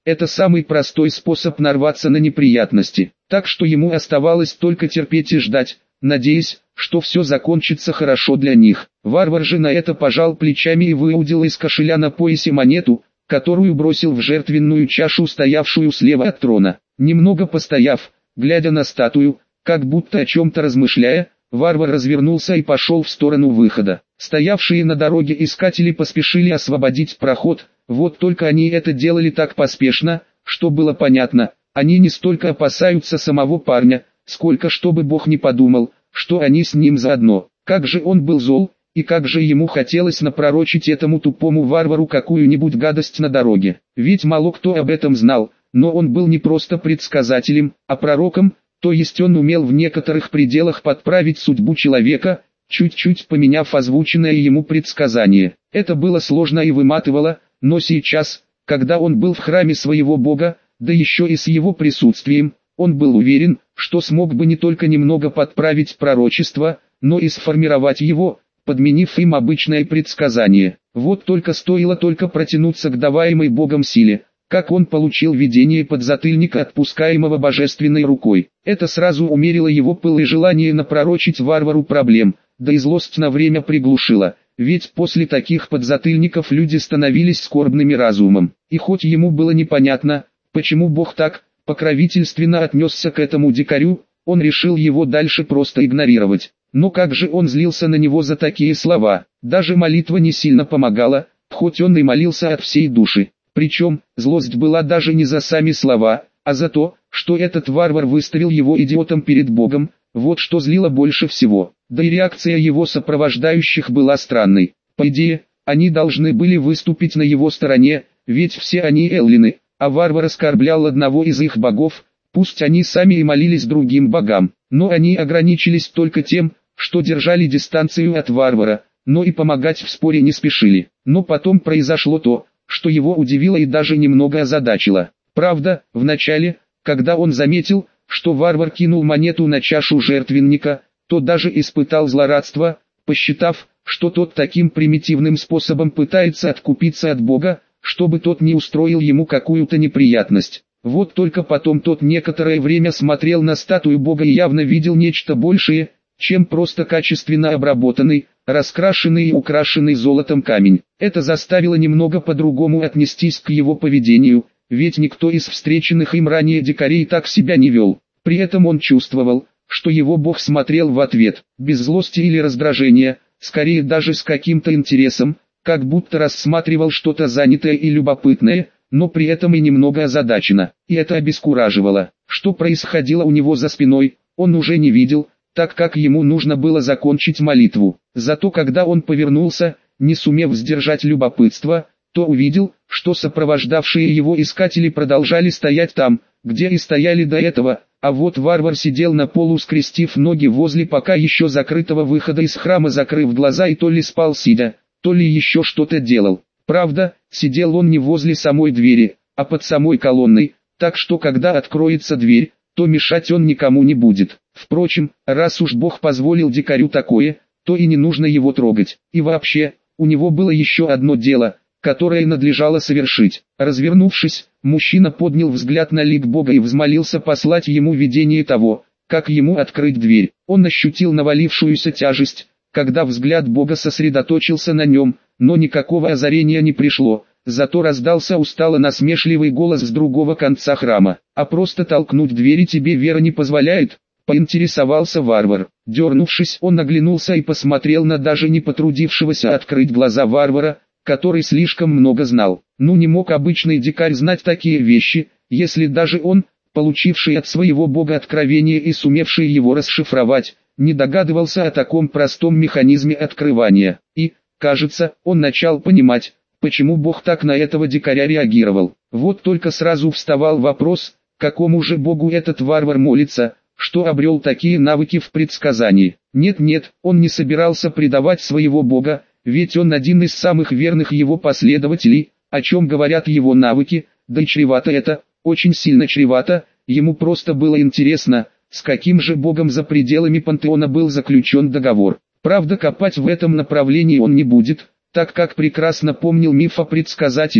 это самый простой способ нарваться на неприятности. Так что ему оставалось только терпеть и ждать, надеясь, что все закончится хорошо для них. Варвар же на это пожал плечами и выудил из кошеля на поясе монету, которую бросил в жертвенную чашу, стоявшую слева от трона. Немного постояв, глядя на статую, как будто о чем-то размышляя, варвар развернулся и пошел в сторону выхода. Стоявшие на дороге искатели поспешили освободить проход, вот только они это делали так поспешно, что было понятно, они не столько опасаются самого парня, сколько чтобы Бог не подумал, что они с ним заодно. Как же он был зол, и как же ему хотелось напророчить этому тупому варвару какую-нибудь гадость на дороге. Ведь мало кто об этом знал, но он был не просто предсказателем, а пророком, то есть он умел в некоторых пределах подправить судьбу человека, чуть-чуть поменяв озвученное ему предсказание. Это было сложно и выматывало, но сейчас, когда он был в храме своего бога, да еще и с его присутствием, он был уверен, что смог бы не только немного подправить пророчество, но и сформировать его, подменив им обычное предсказание. Вот только стоило только протянуться к даваемой Богом силе, как он получил видение подзатыльника, отпускаемого божественной рукой. Это сразу умерило его пыл и желание напророчить варвару проблем, да и злость на время приглушила, ведь после таких подзатыльников люди становились скорбными разумом. И хоть ему было непонятно, почему Бог так покровительственно отнесся к этому дикарю, он решил его дальше просто игнорировать. Но как же он злился на него за такие слова. Даже молитва не сильно помогала, хоть он и молился от всей души. Причем, злость была даже не за сами слова, а за то, что этот варвар выставил его идиотом перед Богом, вот что злило больше всего. Да и реакция его сопровождающих была странной. По идее, они должны были выступить на его стороне, ведь все они эллины, а варвар оскорблял одного из их богов, пусть они сами и молились другим богам. Но они ограничились только тем, что держали дистанцию от варвара, но и помогать в споре не спешили. Но потом произошло то, что его удивило и даже немного озадачило. Правда, вначале, когда он заметил, что варвар кинул монету на чашу жертвенника, то даже испытал злорадство, посчитав, что тот таким примитивным способом пытается откупиться от Бога, чтобы тот не устроил ему какую-то неприятность. Вот только потом тот некоторое время смотрел на статую Бога и явно видел нечто большее, чем просто качественно обработанный, раскрашенный и украшенный золотом камень. Это заставило немного по-другому отнестись к его поведению, ведь никто из встреченных им ранее дикарей так себя не вел. При этом он чувствовал, что его Бог смотрел в ответ, без злости или раздражения, скорее даже с каким-то интересом, как будто рассматривал что-то занятое и любопытное, но при этом и немного озадаченно, и это обескураживало. Что происходило у него за спиной, он уже не видел, так как ему нужно было закончить молитву. Зато когда он повернулся, не сумев сдержать любопытство, то увидел, что сопровождавшие его искатели продолжали стоять там, где и стояли до этого, а вот варвар сидел на полу, скрестив ноги возле пока еще закрытого выхода из храма, закрыв глаза, и то ли спал сидя, то ли еще что-то делал. Правда, сидел он не возле самой двери, а под самой колонной, так что когда откроется дверь, то мешать он никому не будет. Впрочем, раз уж Бог позволил дикарю такое, то и не нужно его трогать. И вообще, у него было еще одно дело, которое надлежало совершить. Развернувшись, мужчина поднял взгляд на лик Бога и взмолился послать ему видение того, как ему открыть дверь. Он ощутил навалившуюся тяжесть, когда взгляд Бога сосредоточился на нем, но никакого озарения не пришло, зато раздался устало насмешливый голос с другого конца храма. «А просто толкнуть двери тебе вера не позволяет?» — поинтересовался варвар. Дернувшись, он оглянулся и посмотрел на даже не потрудившегося открыть глаза варвара, который слишком много знал. Ну не мог обычный дикарь знать такие вещи, если даже он, получивший от своего бога откровение и сумевший его расшифровать, не догадывался о таком простом механизме открывания. И, кажется, он начал понимать, почему Бог так на этого дикаря реагировал. Вот только сразу вставал вопрос, какому же Богу этот варвар молится, что обрел такие навыки в предсказании. Нет-нет, он не собирался предавать своего Бога, ведь он один из самых верных его последователей, о чем говорят его навыки, да и чревато это, очень сильно чревато, ему просто было интересно, с каким же Богом за пределами пантеона был заключен договор. Правда, копать в этом направлении он не будет, так как прекрасно помнил миф о предсказателе,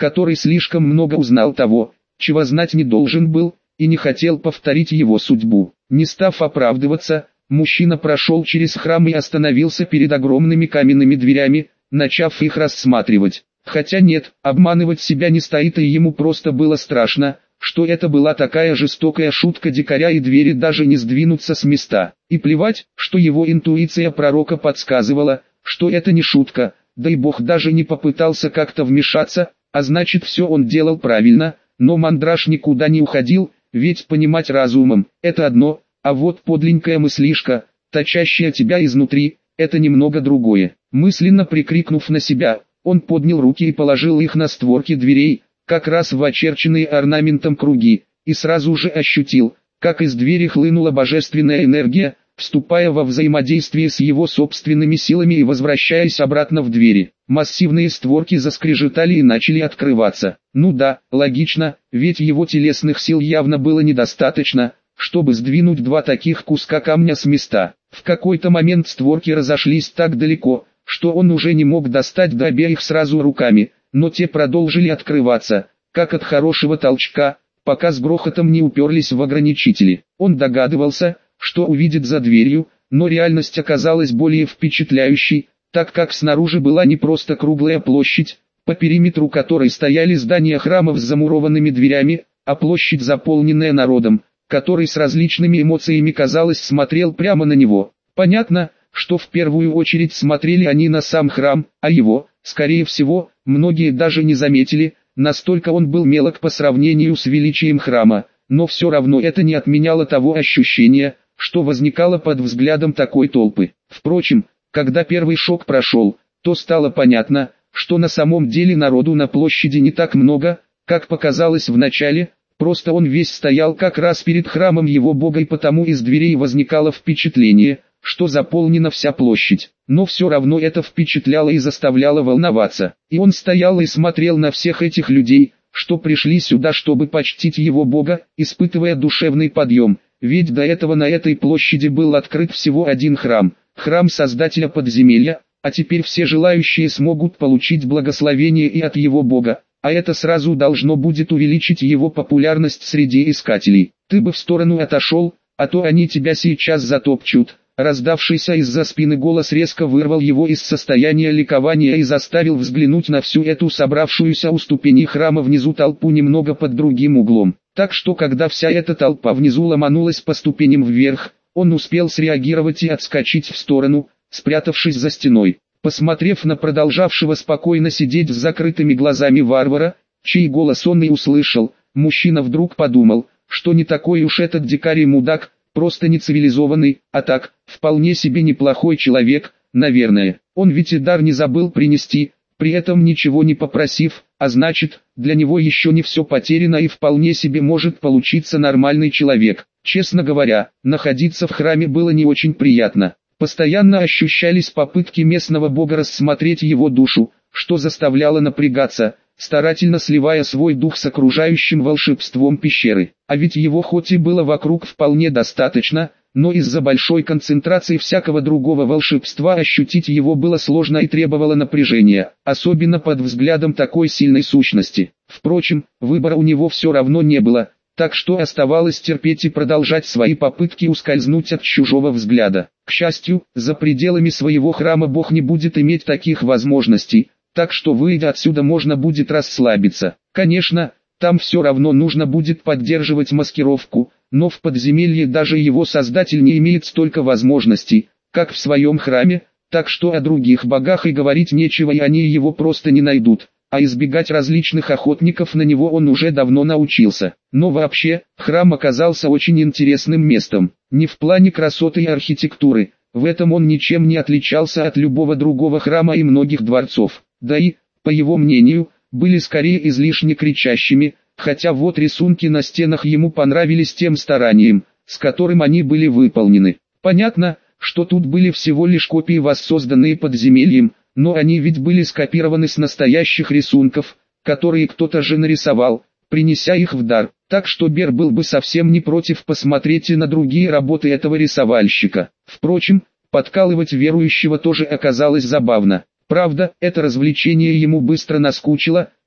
который слишком много узнал того, чего знать не должен был, и не хотел повторить его судьбу. Не став оправдываться, мужчина прошел через храм и остановился перед огромными каменными дверями, начав их рассматривать. Хотя нет, обманывать себя не стоит, и ему просто было страшно, что это была такая жестокая шутка дикаря, и двери даже не сдвинутся с места. И плевать, что его интуиция пророка подсказывала, что это не шутка, да и Бог даже не попытался как-то вмешаться, а значит все он делал правильно. Но мандраж никуда не уходил, ведь понимать разумом – это одно, а вот подлинная мыслишка, точащая тебя изнутри, это немного другое. Мысленно прикрикнув на себя, он поднял руки и положил их на створки дверей, как раз в очерченные орнаментом круги, и сразу же ощутил, как из двери хлынула божественная энергия, вступая во взаимодействие с его собственными силами и возвращаясь обратно в двери. Массивные створки заскрежетали и начали открываться. Ну да, логично, ведь его телесных сил явно было недостаточно, чтобы сдвинуть два таких куска камня с места. В какой-то момент створки разошлись так далеко, что он уже не мог достать до обеих сразу руками, но те продолжили открываться, как от хорошего толчка, пока с грохотом не уперлись в ограничители. Он догадывался, что увидит за дверью, но реальность оказалась более впечатляющей, так как снаружи была не просто круглая площадь, по периметру которой стояли здания храмов с замурованными дверями, а площадь, заполненная народом, который с различными эмоциями, казалось, смотрел прямо на него. Понятно, что в первую очередь смотрели они на сам храм, а его, скорее всего, многие даже не заметили, настолько он был мелок по сравнению с величием храма, но все равно это не отменяло того ощущения, что возникало под взглядом такой толпы. Впрочем, когда первый шок прошел, то стало понятно, что на самом деле народу на площади не так много, как показалось в начале, просто он весь стоял как раз перед храмом его бога, и потому из дверей возникало впечатление, что заполнена вся площадь. Но все равно это впечатляло и заставляло волноваться. И он стоял и смотрел на всех этих людей, что пришли сюда, чтобы почтить его бога, испытывая душевный подъем, ведь до этого на этой площади был открыт всего один храм, храм Создателя подземелья, а теперь все желающие смогут получить благословение и от его бога, а это сразу должно будет увеличить его популярность среди искателей. Ты бы в сторону отошел, а то они тебя сейчас затопчут. Раздавшийся из-за спины голос резко вырвал его из состояния ликования и заставил взглянуть на всю эту собравшуюся у ступеней храма внизу толпу немного под другим углом. Так что когда вся эта толпа внизу ломанулась по ступеням вверх, он успел среагировать и отскочить в сторону, спрятавшись за стеной. Посмотрев на продолжавшего спокойно сидеть с закрытыми глазами варвара, чей голос он и услышал, мужчина вдруг подумал, что не такой уж этот дикарь и мудак, просто не цивилизованный, а так, вполне себе неплохой человек, наверное. Он ведь и дар не забыл принести, при этом ничего не попросив, а значит, для него еще не все потеряно и вполне себе может получиться нормальный человек. Честно говоря, находиться в храме было не очень приятно. Постоянно ощущались попытки местного бога рассмотреть его душу, что заставляло напрягаться, старательно сливая свой дух с окружающим волшебством пещеры. А ведь его хоть и было вокруг вполне достаточно, но из-за большой концентрации всякого другого волшебства ощутить его было сложно и требовало напряжения, особенно под взглядом такой сильной сущности. Впрочем, выбора у него все равно не было, так что оставалось терпеть и продолжать свои попытки ускользнуть от чужого взгляда. К счастью, за пределами своего храма Бог не будет иметь таких возможностей, так что выйдя отсюда можно будет расслабиться. Конечно, там все равно нужно будет поддерживать маскировку, но в подземелье даже его создатель не имеет столько возможностей, как в своем храме, так что о других богах и говорить нечего, и они его просто не найдут, а избегать различных охотников на него он уже давно научился. Но вообще, храм оказался очень интересным местом, не в плане красоты и архитектуры, в этом он ничем не отличался от любого другого храма и многих дворцов. Да и, по его мнению, были скорее излишне кричащими, хотя вот рисунки на стенах ему понравились тем старанием, с которым они были выполнены. Понятно, что тут были всего лишь копии, воссозданные подземельем, но они ведь были скопированы с настоящих рисунков, которые кто-то же нарисовал, принеся их в дар, так что Бер был бы совсем не против посмотреть и на другие работы этого рисовальщика. Впрочем, подкалывать верующего тоже оказалось забавно. Правда, это развлечение ему быстро наскучило,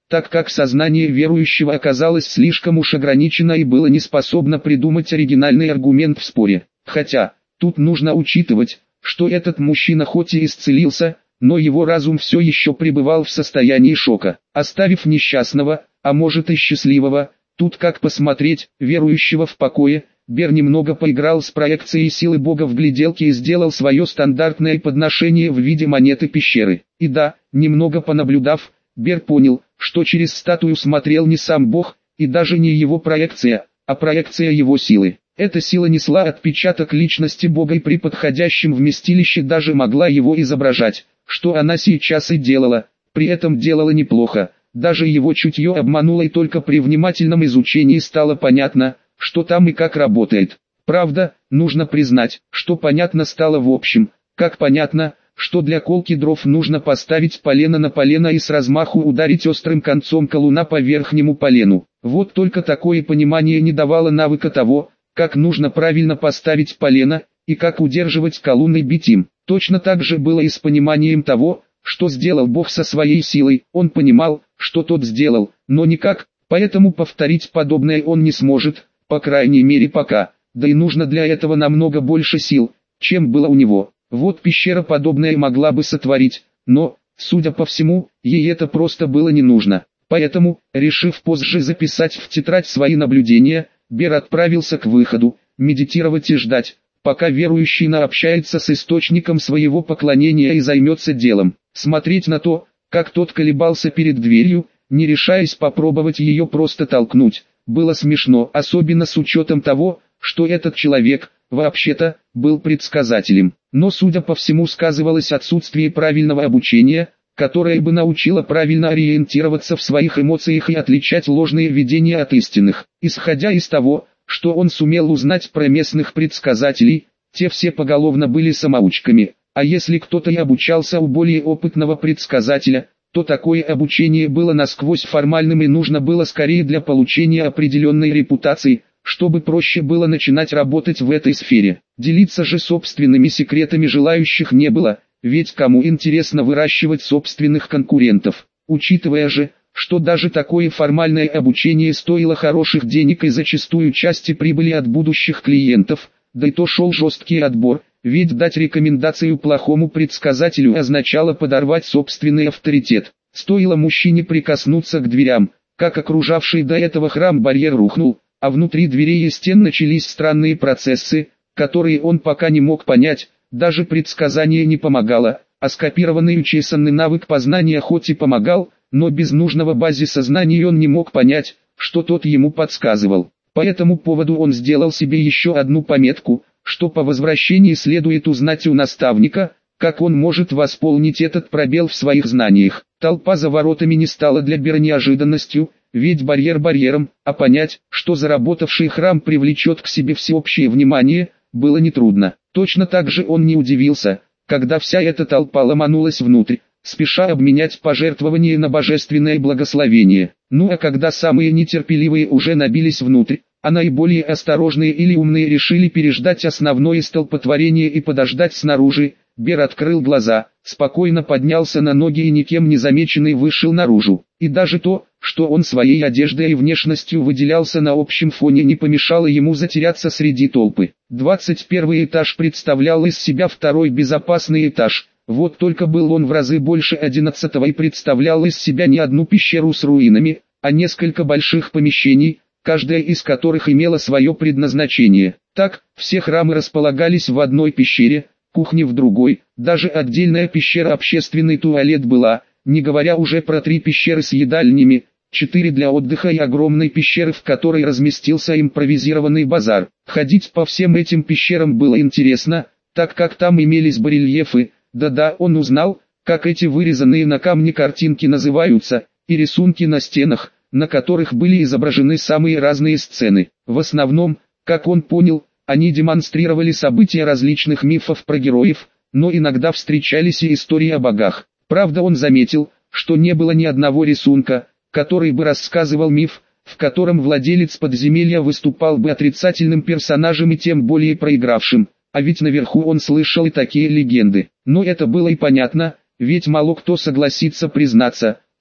так как сознание верующего оказалось слишком уж ограничено и было не способно придумать оригинальный аргумент в споре. Хотя, тут нужно учитывать, что этот мужчина хоть и исцелился, но его разум все еще пребывал в состоянии шока. Оставив несчастного, а может и счастливого, тут как посмотреть, верующего в покое, Бер немного поиграл с проекцией силы Бога в гляделке и сделал свое стандартное подношение в виде монеты пещеры. И да, немного понаблюдав, Бер понял, что через статую смотрел не сам Бог, и даже не его проекция, а проекция его силы. Эта сила несла отпечаток личности Бога и при подходящем вместилище даже могла его изображать, что она сейчас и делала, при этом делала неплохо. Даже его чутье обмануло, и только при внимательном изучении стало понятно, что там и как работает. Правда, нужно признать, что понятно стало в общем, как понятно, что для колки дров нужно поставить полено на полено и с размаху ударить острым концом колуна по верхнему полену. Вот только такое понимание не давало навыка того, как нужно правильно поставить полено, и как удерживать колун и бить им. Точно так же было и с пониманием того, что сделал Бог со своей силой. Он понимал, что тот сделал, но никак, поэтому повторить подобное он не сможет, по крайней мере пока, да и нужно для этого намного больше сил, чем было у него. Вот пещера подобное могла бы сотворить, но, судя по всему, ей это просто было не нужно. Поэтому, решив позже записать в тетрадь свои наблюдения, Бер отправился к выходу, медитировать и ждать, пока верующий наобщается с источником своего поклонения и займется делом. Смотреть на то, как тот колебался перед дверью, не решаясь попробовать ее просто толкнуть, было смешно, особенно с учетом того, что этот человек, вообще-то, был предсказателем. Но судя по всему сказывалось отсутствие правильного обучения, которое бы научило правильно ориентироваться в своих эмоциях и отличать ложные видения от истинных. Исходя из того, что он сумел узнать про местных предсказателей, те все поголовно были самоучками, а если кто-то и обучался у более опытного предсказателя, то такое обучение было насквозь формальным и нужно было скорее для получения определенной репутации, чтобы проще было начинать работать в этой сфере. Делиться же собственными секретами желающих не было, ведь кому интересно выращивать собственных конкурентов. Учитывая же, что даже такое формальное обучение стоило хороших денег и зачастую части прибыли от будущих клиентов, да и то шел жесткий отбор, ведь дать рекомендацию плохому предсказателю означало подорвать собственный авторитет. Стоило мужчине прикоснуться к дверям, как окружавший до этого храм барьер рухнул, а внутри дверей и стен начались странные процессы, которые он пока не мог понять, даже предсказание не помогало, а скопированный учесанный навык познания хоть и помогал, но без нужного базиса знаний он не мог понять, что тот ему подсказывал. По этому поводу он сделал себе еще одну пометку, что по возвращении следует узнать у наставника, как он может восполнить этот пробел в своих знаниях. Толпа за воротами не стала для Бера неожиданностью, ведь барьер барьером, а понять, что заработавший храм привлечет к себе всеобщее внимание, было нетрудно. Точно так же он не удивился, когда вся эта толпа ломанулась внутрь, спеша обменять пожертвования на божественное благословение. Ну а когда самые нетерпеливые уже набились внутрь, а наиболее осторожные или умные решили переждать основное столпотворение и подождать снаружи, Бер открыл глаза, спокойно поднялся на ноги и никем не замеченный вышел наружу. И даже то, что он своей одеждой и внешностью выделялся на общем фоне, не помешало ему затеряться среди толпы. двадцать первый этаж представлял из себя второй безопасный этаж, вот только был он в разы больше одиннадцатого и представлял из себя не одну пещеру с руинами, а несколько больших помещений, каждая из которых имела свое предназначение. Так, все храмы располагались в одной пещере, кухни в другой, даже отдельная пещера общественный туалет была, не говоря уже про три пещеры с едальнями, четыре для отдыха и огромной пещеры, в которой разместился импровизированный базар. Ходить по всем этим пещерам было интересно, так как там имелись барельефы, да-да, он узнал, как эти вырезанные на камне картинки называются, и рисунки на стенах, на которых были изображены самые разные сцены. В основном, как он понял, они демонстрировали события различных мифов про героев, но иногда встречались и истории о богах. Правда, он заметил, что не было ни одного рисунка, который бы рассказывал миф, в котором владелец подземелья выступал бы отрицательным персонажем и тем более проигравшим, а ведь наверху он слышал и такие легенды. Но это было и понятно, ведь мало кто согласится признаться,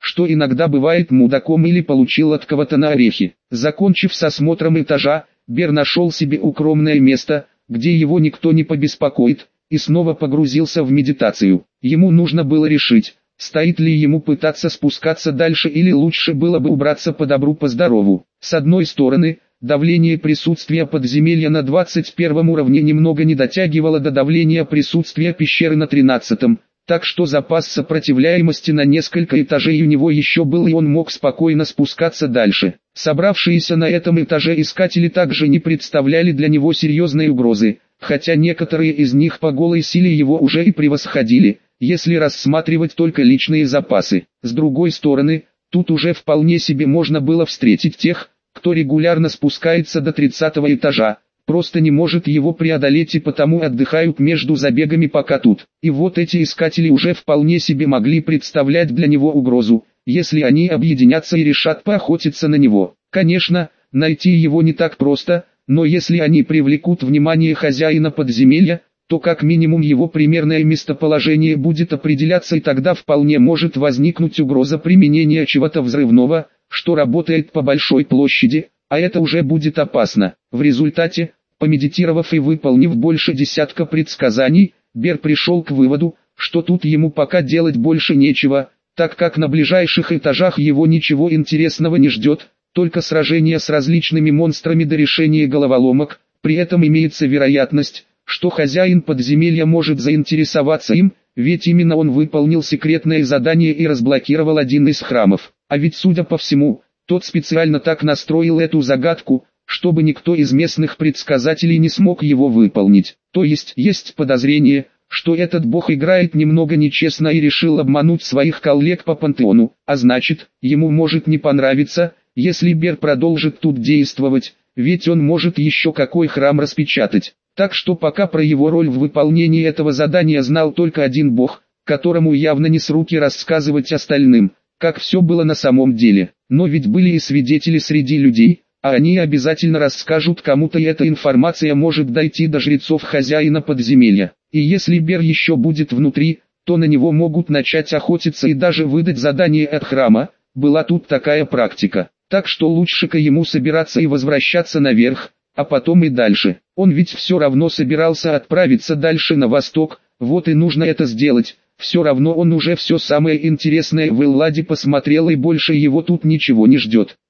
что иногда бывает мудаком или получил от кого-то на орехи. Закончив с осмотром этажа, Бер нашел себе укромное место, где его никто не побеспокоит, и снова погрузился в медитацию. Ему нужно было решить, стоит ли ему пытаться спускаться дальше или лучше было бы убраться по добру по здорову. С одной стороны, давление присутствия подземелья на двадцать первом уровне немного не дотягивало до давления присутствия пещеры на тринадцатом, так что запас сопротивляемости на несколько этажей у него еще был, и он мог спокойно спускаться дальше. Собравшиеся на этом этаже искатели также не представляли для него серьезной угрозы, хотя некоторые из них по голой силе его уже и превосходили, если рассматривать только личные запасы. С другой стороны, тут уже вполне себе можно было встретить тех, кто регулярно спускается до тридцатого этажа, просто не может его преодолеть и потому отдыхают между забегами пока тут. И вот эти искатели уже вполне себе могли представлять для него угрозу, если они объединятся и решат поохотиться на него. Конечно, найти его не так просто, но если они привлекут внимание хозяина подземелья, то как минимум его примерное местоположение будет определяться, и тогда вполне может возникнуть угроза применения чего-то взрывного, что работает по большой площади, а это уже будет опасно. В результате, помедитировав и выполнив больше десятка предсказаний, Бер пришел к выводу, что тут ему пока делать больше нечего, так как на ближайших этажах его ничего интересного не ждет, только сражения с различными монстрами до решения головоломок. При этом имеется вероятность, что хозяин подземелья может заинтересоваться им, ведь именно он выполнил секретное задание и разблокировал один из храмов. А ведь, судя по всему, тот специально так настроил эту загадку, чтобы никто из местных предсказателей не смог его выполнить. То есть, есть подозрение, что этот бог играет немного нечестно и решил обмануть своих коллег по пантеону, а значит, ему может не понравиться, если Бер продолжит тут действовать, ведь он может еще какой храм распечатать. Так что пока про его роль в выполнении этого задания знал только один бог, которому явно не с руки рассказывать остальным, как все было на самом деле. Но ведь были и свидетели среди людей, а они обязательно расскажут кому-то, и эта информация может дойти до жрецов хозяина подземелья. И если Бер еще будет внутри, то на него могут начать охотиться и даже выдать задание от храма. Была тут такая практика. Так что лучше-ка ему собираться и возвращаться наверх, а потом и дальше. Он ведь все равно собирался отправиться дальше на восток, вот и нужно это сделать. Все равно он уже все самое интересное в Элладе посмотрел, и больше его тут ничего не ждет.